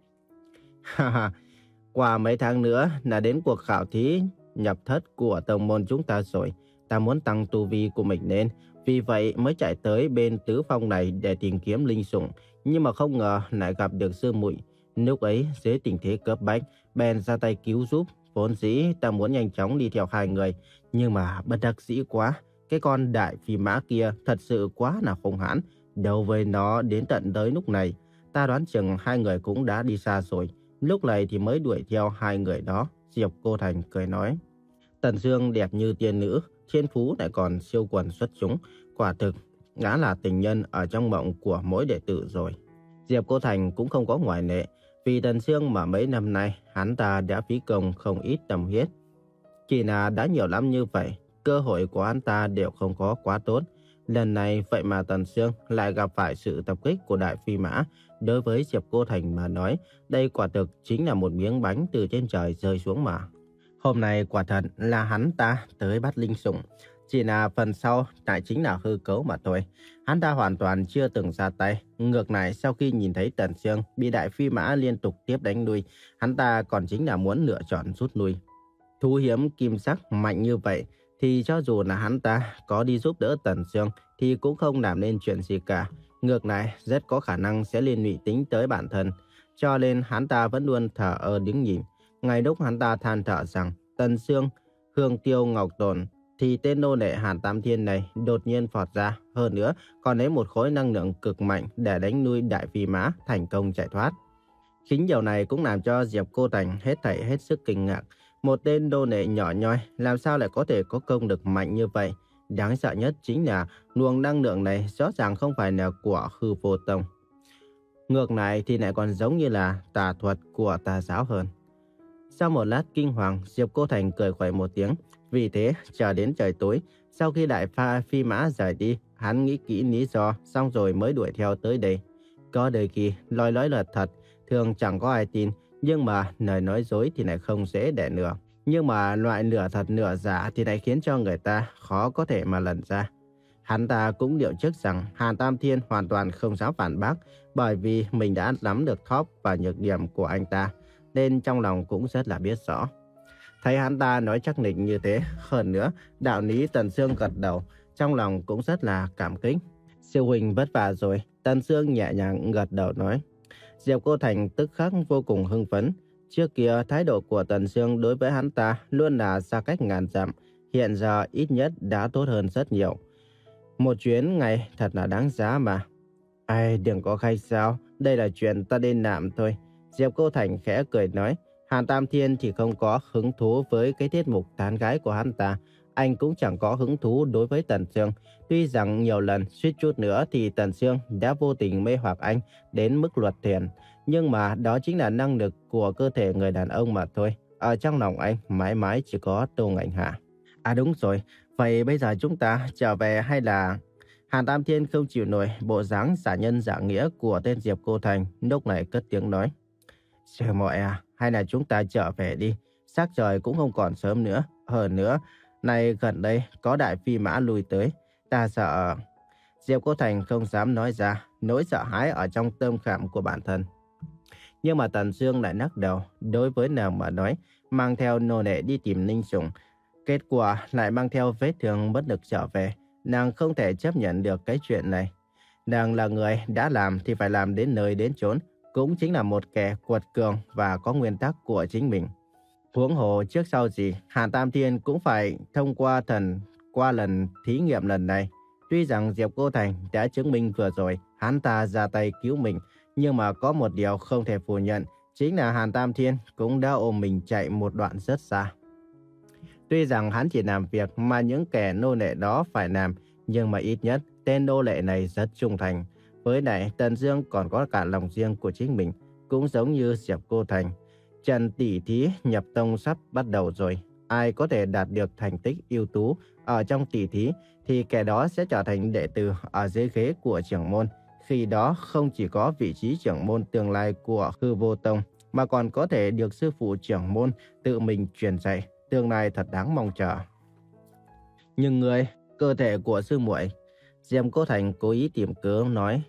Ha ha, qua mấy tháng nữa là đến cuộc khảo thí nhập thất của tông môn chúng ta rồi. Ta muốn tăng tu vi của mình lên, vì vậy mới chạy tới bên tứ phong này để tìm kiếm linh sủng. Nhưng mà không ngờ lại gặp được sư muội. Lúc ấy dưới tình thế cấp bách, bèn ra tay cứu giúp. Vốn dĩ ta muốn nhanh chóng đi theo hai người, nhưng mà bất đắc dĩ quá. Cái con đại phi mã kia thật sự quá là hung hãn. Đâu với nó đến tận tới lúc này, ta đoán chừng hai người cũng đã đi xa rồi. Lúc này thì mới đuổi theo hai người đó. Diệp Cô Thành cười nói. Tần Sương đẹp như tiên nữ, thiên phú lại còn siêu quần xuất chúng. Quả thực gã là tình nhân ở trong mộng của mỗi đệ tử rồi. Diệp Cô Thành cũng không có ngoại lệ, vì Tần Sương mà mấy năm nay hắn ta đã phí công không ít tâm huyết. Chỉ là đã nhiều lắm như vậy, cơ hội của hắn ta đều không có quá tốt. Lần này vậy mà Tần Sương lại gặp phải sự tập kích của Đại Phi Mã. Đối với Diệp Cô Thành mà nói, đây quả thực chính là một miếng bánh từ trên trời rơi xuống mà. Hôm nay quả thật là hắn ta tới bắt linh sủng. Chỉ là phần sau lại chính là hư cấu mà thôi. Hắn ta hoàn toàn chưa từng ra tay. Ngược lại, sau khi nhìn thấy Tần Sương bị Đại Phi Mã liên tục tiếp đánh lui, hắn ta còn chính là muốn lựa chọn rút lui. Thú hiếm kim sắc mạnh như vậy thì cho dù là hắn ta có đi giúp đỡ Tần Sương thì cũng không làm nên chuyện gì cả. Ngược lại, rất có khả năng sẽ liên lụy tính tới bản thân. Cho nên hắn ta vẫn luôn thở ơ đứng nhìn. Ngay lúc hắn ta than thở rằng Tần Sương, Hương Tiêu Ngọc Tồn, thì tên nô lệ Hàn Tam Thiên này đột nhiên phọt ra. Hơn nữa, còn lấy một khối năng lượng cực mạnh để đánh nuôi Đại Phi Mã thành công chạy thoát. Chính điều này cũng làm cho Diệp Cô Thành hết thảy hết sức kinh ngạc. Một tên nô lệ nhỏ nhoi làm sao lại có thể có công lực mạnh như vậy? Đáng sợ nhất chính là luồng năng lượng này rõ ràng không phải là của Hư Vô Tông. Ngược lại thì lại còn giống như là tà thuật của tà giáo hơn. Sau một lát kinh hoàng, Diệp Cô Thành cười khẩy một tiếng. Vì thế, chờ đến trời tối, sau khi Đại Pha Phi Mã rời đi, hắn nghĩ kỹ lý do, xong rồi mới đuổi theo tới đây. Có đời khi nói nói là thật, thường chẳng có ai tin, nhưng mà lời nói dối thì lại không dễ để lừa. Nhưng mà loại nửa thật nửa giả thì lại khiến cho người ta khó có thể mà lần ra. Hắn ta cũng liệu trước rằng Hàn Tam Thiên hoàn toàn không dám phản bác, bởi vì mình đã nắm được thóp và nhược điểm của anh ta, nên trong lòng cũng rất là biết rõ. Thấy hắn ta nói chắc nịch như thế, hơn nữa, đạo lý Tần Sương gật đầu, trong lòng cũng rất là cảm kích. Sư huynh vất vả rồi, Tần Sương nhẹ nhàng gật đầu nói. Diệp Cô Thành tức khắc vô cùng hưng phấn. Trước kia, thái độ của Tần Sương đối với hắn ta luôn là xa cách ngàn dặm, hiện giờ ít nhất đã tốt hơn rất nhiều. Một chuyến ngày thật là đáng giá mà. Ai, đừng có khách sao, đây là chuyện ta nên làm thôi. Diệp Cô Thành khẽ cười nói. Hàn Tam Thiên thì không có hứng thú với cái tiết mục tán gái của hắn ta. Anh cũng chẳng có hứng thú đối với Tần Sương. Tuy rằng nhiều lần suýt chút nữa thì Tần Sương đã vô tình mê hoặc anh đến mức luật thiền. Nhưng mà đó chính là năng lực của cơ thể người đàn ông mà thôi. Ở trong lòng anh mãi mãi chỉ có Tô Ngạnh Hạ. À đúng rồi, vậy bây giờ chúng ta trở về hay là... Hàn Tam Thiên không chịu nổi bộ dáng giả nhân giả nghĩa của tên Diệp Cô Thành, lúc này cất tiếng nói. Sư muội à, hay là chúng ta trở về đi, sắc trời cũng không còn sớm nữa. Hơn nữa, này gần đây có Đại Phi Mã lui tới, ta sợ... Diệp Cô Thành không dám nói ra nỗi sợ hãi ở trong tâm khảm của bản thân. Nhưng mà Tần Sương lại lắc đầu, đối với nàng mà nói, mang theo nô lệ đi tìm linh sủng, kết quả lại mang theo vết thương bất lực trở về. Nàng không thể chấp nhận được cái chuyện này. Nàng là người đã làm thì phải làm đến nơi đến chốn, cũng chính là một kẻ quật cường và có nguyên tắc của chính mình. Huống hồ trước sau gì, Hàn Tam Thiên cũng phải thông qua thần qua lần thí nghiệm lần này. Tuy rằng Diệp Cô Thành đã chứng minh vừa rồi hắn ta ra tay cứu mình, nhưng mà có một điều không thể phủ nhận, chính là Hàn Tam Thiên cũng đã ôm mình chạy một đoạn rất xa. Tuy rằng hắn chỉ làm việc mà những kẻ nô lệ đó phải làm, nhưng mà ít nhất tên nô lệ này rất trung thành. Với lại Tần Dương còn có cả lòng riêng của chính mình, cũng giống như Diệp Cô Thành. Trận tỷ thí nhập tông sắp bắt đầu rồi. Ai có thể đạt được thành tích ưu tú ở trong tỷ thí thì kẻ đó sẽ trở thành đệ tử ở dưới ghế của trưởng môn. Khi đó không chỉ có vị trí trưởng môn tương lai của Hư Vô Tông, mà còn có thể được sư phụ trưởng môn tự mình truyền dạy. Tương lai thật đáng mong chờ. Nhưng người, cơ thể của sư muội, Diệp Cô Thành cố ý tìm cớ nói.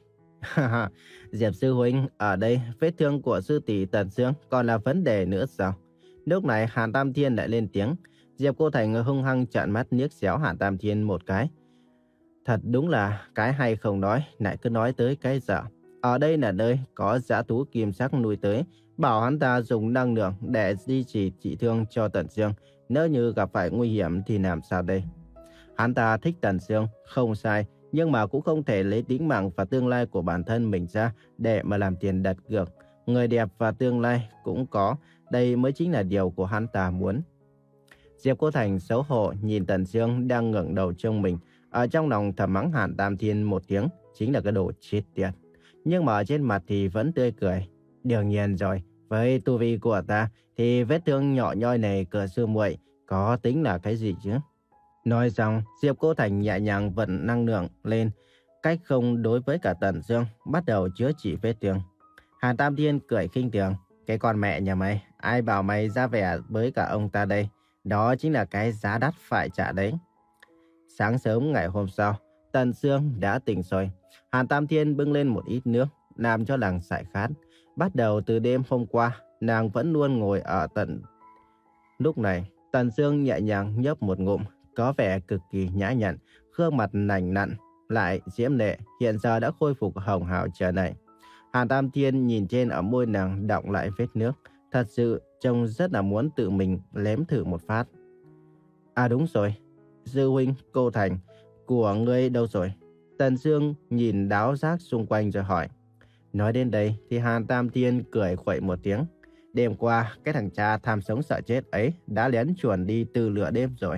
Diệp sư huynh, ở đây vết thương của sư tỷ Tần Sương còn là vấn đề nữa sao? Lúc này Hàn Tam Thiên lại lên tiếng. Diệp Cô Thành hung hăng trợn mắt liếc xéo Hàn Tam Thiên một cái. Thật đúng là cái hay không nói, lại cứ nói tới cái dở. Ở đây là nơi có dã thú kim sắc nuôi tới, bảo hắn ta dùng năng lượng để duy trì trị thương cho Tần Sương. Nếu như gặp phải nguy hiểm thì làm sao đây? Hắn ta thích Tần Sương, không sai, nhưng mà cũng không thể lấy tính mạng và tương lai của bản thân mình ra để mà làm tiền đặt cược. Người đẹp và tương lai cũng có, đây mới chính là điều của hắn ta muốn. Diệp Cô Thành xấu hổ nhìn Tần Sương đang ngẩng đầu trông mình. Ở trong lòng thầm mắng Hàn Tam Thiên một tiếng, chính là cái đồ chết tiệt. Nhưng mà ở trên mặt thì vẫn tươi cười. Đương nhiên rồi, với tu vi của ta thì vết thương nhỏ nhoi này của sư muội có tính là cái gì chứ? Nói xong, Diệp Cô Thành nhẹ nhàng vận năng lượng lên, cách không đối với cả Tần Dương, bắt đầu chữa trị vết thương. Hàn Tam Thiên cười khinh thường, cái con mẹ nhà mày, ai bảo mày ra vẻ với cả ông ta đây? Đó chính là cái giá đắt phải trả đấy. Sáng sớm ngày hôm sau, Tần Dương đã tỉnh rồi. Hàn Tam Thiên bưng lên một ít nước, làm cho nàng giải khát. Bắt đầu từ đêm hôm qua, nàng vẫn luôn ngồi ở tận. Lúc này, Tần Dương nhẹ nhàng nhấp một ngụm, có vẻ cực kỳ nhã nhặn, gương mặt lành lặn, lại diễm lệ, hiện giờ đã khôi phục hồng hào trở lại. Hàn Tam Thiên nhìn trên ở môi nàng đọng lại vết nước, thật sự trông rất là muốn tự mình nếm thử một phát. À đúng rồi, sư huynh Cô Thành của ngươi đâu rồi? Tần Dương nhìn đáo giác xung quanh rồi hỏi. Nói đến đây thì Hàn Tam Thiên cười khuẩy một tiếng. Đêm qua, cái thằng cha tham sống sợ chết ấy đã lén chuồn đi từ lửa đêm rồi.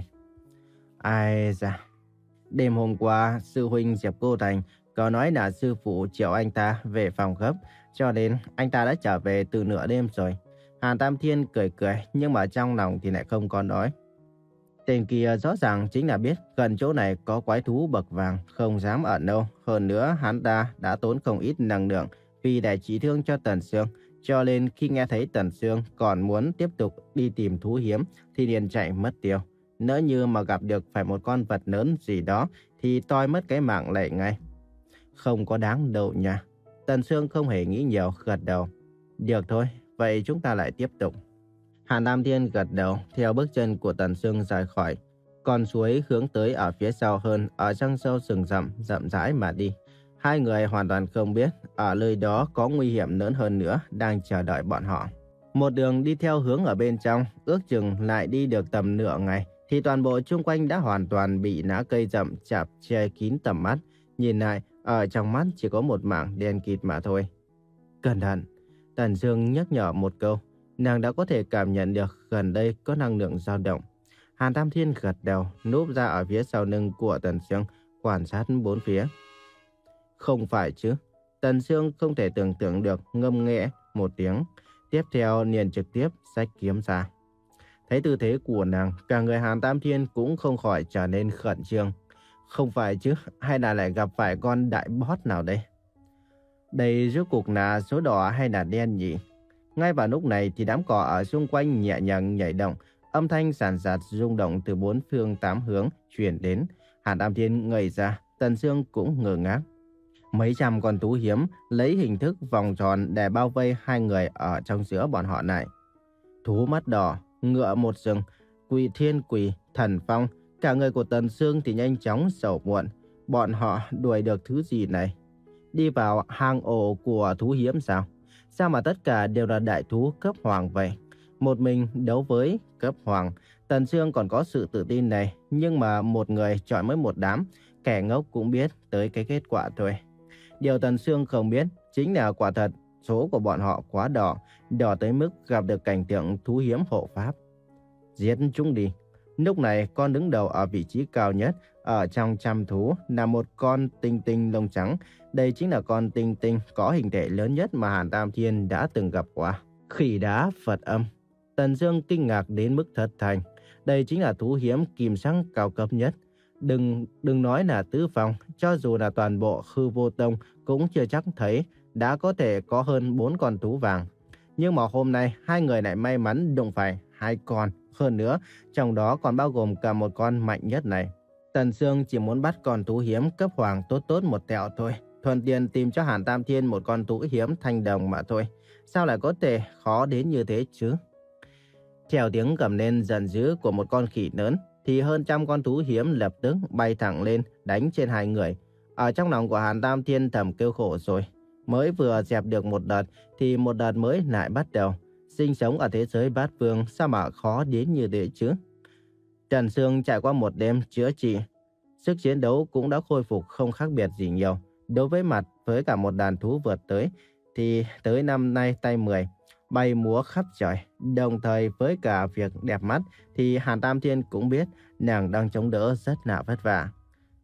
Ai da, đêm hôm qua, sư huynh Diệp Cô Thành có nói là sư phụ triệu anh ta về phòng gấp, cho nên anh ta đã trở về từ nửa đêm rồi. Hàn Tam Thiên cười cười, nhưng mà trong lòng thì lại không có nói. Tên kia rõ ràng chính là biết gần chỗ này có quái thú bậc vàng, không dám ẩn đâu. Hơn nữa, hắn ta đã tốn không ít năng lượng vì để trị thương cho Tần Sương. Cho nên khi nghe thấy Tần Sương còn muốn tiếp tục đi tìm thú hiếm thì liền chạy mất tiêu. Nếu như mà gặp được phải một con vật lớn gì đó thì toi mất cái mạng lệ ngay. Không có đáng đâu nha. Tần Sương không hề nghĩ nhiều, gật đầu. Được thôi, vậy chúng ta lại tiếp tục. Hàn Tam Thiên gật đầu theo bước chân của Tần Sương rời khỏi. Con suối hướng tới ở phía sau hơn, ở trong sâu rừng rậm, rậm rãi mà đi. Hai người hoàn toàn không biết ở nơi đó có nguy hiểm lớn hơn nữa đang chờ đợi bọn họ. Một đường đi theo hướng ở bên trong, ước chừng lại đi được tầm nửa ngày thì toàn bộ chung quanh đã hoàn toàn bị lá cây rậm chạp che kín tầm mắt. Nhìn lại, ở trong mắt chỉ có một mảng đen kịt mà thôi. Cẩn thận, Tần Dương nhắc nhở một câu. Nàng đã có thể cảm nhận được gần đây có năng lượng dao động. Hàn Tam Thiên gật đầu, núp ra ở phía sau lưng của Tần Sương, quan sát bốn phía. Không phải chứ, Tần Sương không thể tưởng tượng được, ngâm nghẽ một tiếng. Tiếp theo liền trực tiếp xách kiếm ra. Thấy tư thế của nàng, cả người Hàn Tam Thiên cũng không khỏi trở nên khẩn trương. Không phải chứ, hay là lại gặp phải con đại boss nào đây? Đây rốt cuộc là số đỏ hay là đen nhỉ? Ngay vào lúc này thì đám cỏ ở xung quanh nhẹ nhàng nhảy động, âm thanh sàn sạt rung động từ bốn phương tám hướng truyền đến. Hàn Tam Thiên ngây ra, Tần Sương cũng ngơ ngác. Mấy trăm con thú hiếm lấy hình thức vòng tròn để bao vây hai người ở trong giữa bọn họ này. Thú mắt đỏ, ngựa một rừng, quỷ thiên quỷ, thần phong, cả người của Tần Sương thì nhanh chóng sầu muộn. Bọn họ đuổi được thứ gì này? Đi vào hang ổ của thú hiếm sao? Sao mà tất cả đều là đại thú cấp hoàng vậy? Một mình đấu với cấp hoàng, Tần Sương còn có sự tự tin này, nhưng mà một người chọi mới một đám, kẻ ngốc cũng biết tới cái kết quả thôi. Điều Tần Sương không biết chính là quả thật số của bọn họ quá đỏ, đỏ tới mức gặp được cảnh tượng thú hiếm hộ pháp. Giết chúng đi. Lúc này con đứng đầu ở vị trí cao nhất ở trong trăm thú là một con tinh tinh lông trắng. Đây chính là con tinh tinh có hình thể lớn nhất mà Hàn Tam Thiên đã từng gặp qua. Khỉ đá Phật âm. Tần Dương kinh ngạc đến mức thất thanh. Đây chính là thú hiếm kim sắc cao cấp nhất. Đừng đừng nói là tứ phong, cho dù là toàn bộ Hư Vô Tông cũng chưa chắc thấy đã có thể có hơn bốn con thú vàng. Nhưng mà hôm nay hai người lại may mắn đụng phải hai con. Hơn nữa, trong đó còn bao gồm cả một con mạnh nhất này. Tần Dương chỉ muốn bắt con thú hiếm cấp hoàng tốt tốt một tẹo thôi. Thuận tiện tìm cho Hàn Tam Thiên một con thú hiếm thanh đồng mà thôi. Sao lại có thể khó đến như thế chứ? Theo tiếng gầm lên giận dữ của một con khỉ lớn, thì hơn trăm con thú hiếm lập tức bay thẳng lên đánh trên hai người. Ở trong lòng của Hàn Tam Thiên thầm kêu khổ rồi. Mới vừa dẹp được một đợt thì một đợt mới lại bắt đầu. Sinh sống ở thế giới bát phương sao mà khó đến như thế chứ? Tần Dương trải qua một đêm chữa trị, sức chiến đấu cũng đã khôi phục không khác biệt gì nhiều. Đối với mặt với cả một đàn thú vượt tới thì tới năm nay tay mười, bay múa khắp trời. Đồng thời với cả việc đẹp mắt thì Hàn Tam Thiên cũng biết nàng đang chống đỡ rất là vất vả.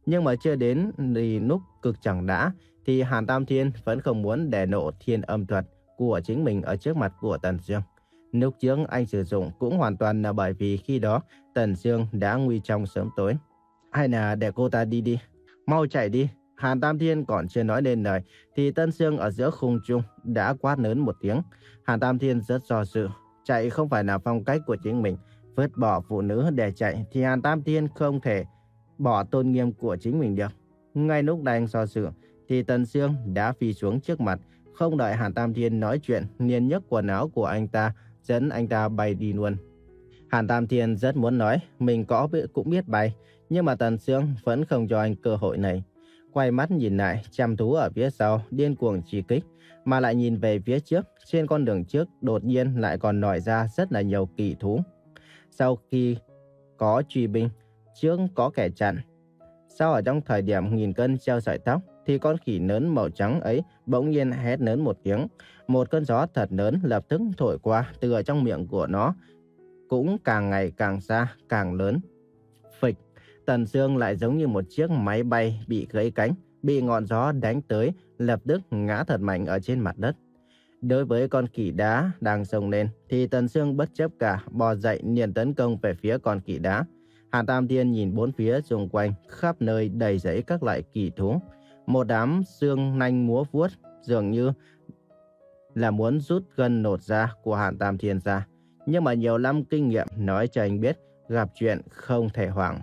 Nhưng mà chưa đến thì lúc cực chẳng đã, thì Hàn Tam Thiên vẫn không muốn để nộ thiên âm thuật của chính mình ở trước mặt của Tần Sương. Lúc trước anh sử dụng cũng hoàn toàn là bởi vì khi đó Tần Sương đã nguy trong sớm tối. Hay là để cô ta đi đi, mau chạy đi. Hàn Tam Thiên còn chưa nói nên lời thì Tần Sương ở giữa khung trung đã quát lớn một tiếng. Hàn Tam Thiên rất do dự, chạy không phải là phong cách của chính mình. Vứt bỏ phụ nữ để chạy thì Hàn Tam Thiên không thể bỏ tôn nghiêm của chính mình được. Ngay lúc đang do dự thì Tần Sương đã phi xuống trước mặt. Không đợi Hàn Tam Thiên nói chuyện, liền nhấc quần áo của anh ta, dẫn anh ta bay đi luôn. Hàn Tam Thiên rất muốn nói mình có cũng biết bay, nhưng mà Tần Sương vẫn không cho anh cơ hội này. Quay mắt nhìn lại, chăm thú ở phía sau, điên cuồng truy kích, mà lại nhìn về phía trước, trên con đường trước đột nhiên lại còn nổi ra rất là nhiều kỳ thú. Sau khi có truy binh, trước có kẻ chặn. Sau ở trong thời điểm nghìn cân treo sợi tóc, thì con khỉ lớn màu trắng ấy bỗng nhiên hét lớn một tiếng. Một cơn gió thật lớn lập tức thổi qua, từ ở trong miệng của nó cũng càng ngày càng xa, càng lớn. Phịch, Tần Sương lại giống như một chiếc máy bay bị gãy cánh, bị ngọn gió đánh tới, lập tức ngã thật mạnh ở trên mặt đất. Đối với con khỉ đá đang xông lên, thì Tần Sương bất chấp cả, bò dậy liền tấn công về phía con khỉ đá. Hàn Tam Thiên nhìn bốn phía xung quanh, khắp nơi đầy rẫy các loại kỳ thú. Một đám xương nanh múa vuốt, dường như là muốn rút gân nột da của Hàn Tam Thiên ra. Nhưng mà nhiều năm kinh nghiệm nói cho anh biết, gặp chuyện không thể hoảng.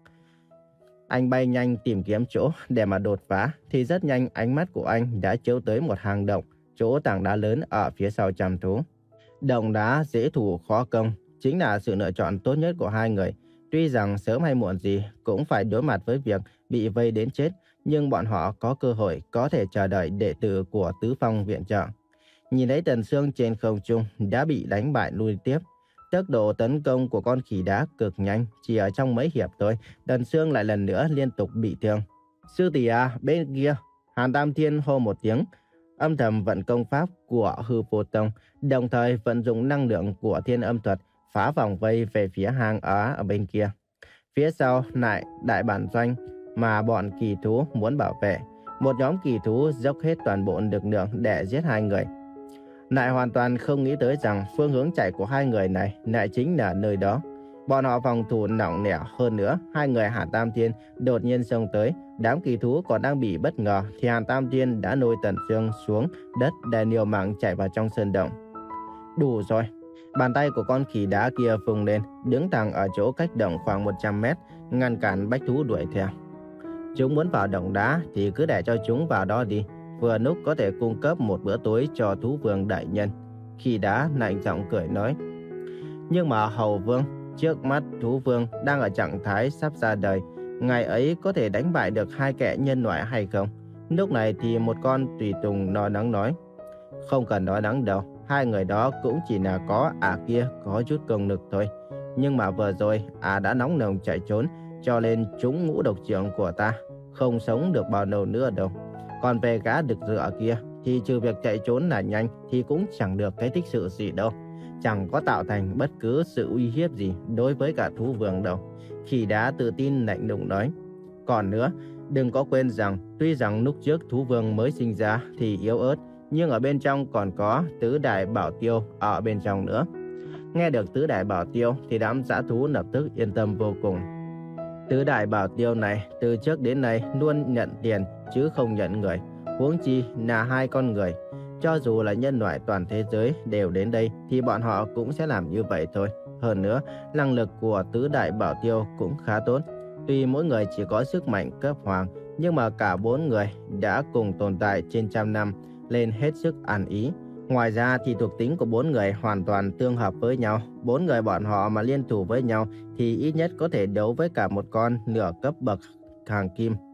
Anh bay nhanh tìm kiếm chỗ để mà đột phá, thì rất nhanh ánh mắt của anh đã chiếu tới một hang động, chỗ tảng đá lớn ở phía sau chăm thú. Động đá dễ thủ khó công, chính là sự lựa chọn tốt nhất của hai người. Tuy rằng sớm hay muộn gì cũng phải đối mặt với việc bị vây đến chết, nhưng bọn họ có cơ hội có thể chờ đợi đệ tử của Tứ Phong viện trợ. Nhìn thấy Tần Sương trên không trung đã bị đánh bại lui tiếp. Tốc độ tấn công của con khỉ đá cực nhanh, chỉ ở trong mấy hiệp thôi, Tần Sương lại lần nữa liên tục bị thương. Sư tỷ à, bên kia! Hàn Tam Thiên hô một tiếng, âm thầm vận công pháp của Hư Vô Tông, đồng thời vận dụng năng lượng của Thiên Âm Thuật phá vòng vây về phía hang ở, ở bên kia. Phía sau lại đại bản doanh mà bọn kỳ thú muốn bảo vệ. Một nhóm kỳ thú dốc hết toàn bộ lực lượng để giết hai người. Lại hoàn toàn không nghĩ tới rằng phương hướng chạy của hai người này lại chính là nơi đó. Bọn họ phòng thủ nặng nề hơn nữa. Hai người Hàn Tam Thiên đột nhiên xông tới. Đám kỳ thú còn đang bị bất ngờ thì Hàn Tam Thiên đã lôi Tần Sương xuống đất để liều mạng chạy vào trong sơn động. Đủ rồi. Bàn tay của con khỉ đá kia vùng lên, đứng thẳng ở chỗ cách động khoảng một trăm mét, ngăn cản bách thú đuổi theo. Chúng muốn vào động đá thì cứ để cho chúng vào đó đi, vừa lúc có thể cung cấp một bữa tối cho thú vương đại nhân. Khỉ đá lạnh giọng cười nói. Nhưng mà hầu vương, trước mắt thú vương đang ở trạng thái sắp ra đời, ngày ấy có thể đánh bại được hai kẻ nhân loại hay không? Lúc này thì một con tùy tùng lo lắng nói. Không cần lo lắng đâu. Hai người đó cũng chỉ là có ả à kia có chút công lực thôi. Nhưng mà vừa rồi ả à đã nóng lòng chạy trốn, cho nên chúng ngũ độc trưởng của ta không sống được bao lâu nữa đâu. Còn về gã đực dựa kia thì trừ việc chạy trốn là nhanh thì cũng chẳng được cái tích sự gì đâu. Chẳng có tạo thành bất cứ sự uy hiếp gì đối với cả thú vương đâu. Khỉ đá tự tin lạnh lùng nói. Còn nữa, đừng có quên rằng tuy rằng lúc trước thú vương mới sinh ra thì yếu ớt, nhưng ở bên trong còn có tứ đại bảo tiêu ở bên trong nữa. Nghe được tứ đại bảo tiêu thì đám dã thú lập tức yên tâm vô cùng. Tứ đại bảo tiêu này từ trước đến nay luôn nhận tiền chứ không nhận người, huống chi là hai con người. Cho dù là nhân loại toàn thế giới đều đến đây thì bọn họ cũng sẽ làm như vậy thôi. Hơn nữa, năng lực của tứ đại bảo tiêu cũng khá tốt. Tuy mỗi người chỉ có sức mạnh cấp hoàng, nhưng mà cả bốn người đã cùng tồn tại trên trăm năm, lên hết sức ăn ý. Ngoài ra thì thuộc tính của bốn người hoàn toàn tương hợp với nhau. Bốn người bọn họ mà liên thủ với nhau thì ít nhất có thể đấu với cả một con nửa cấp bậc hàng kim.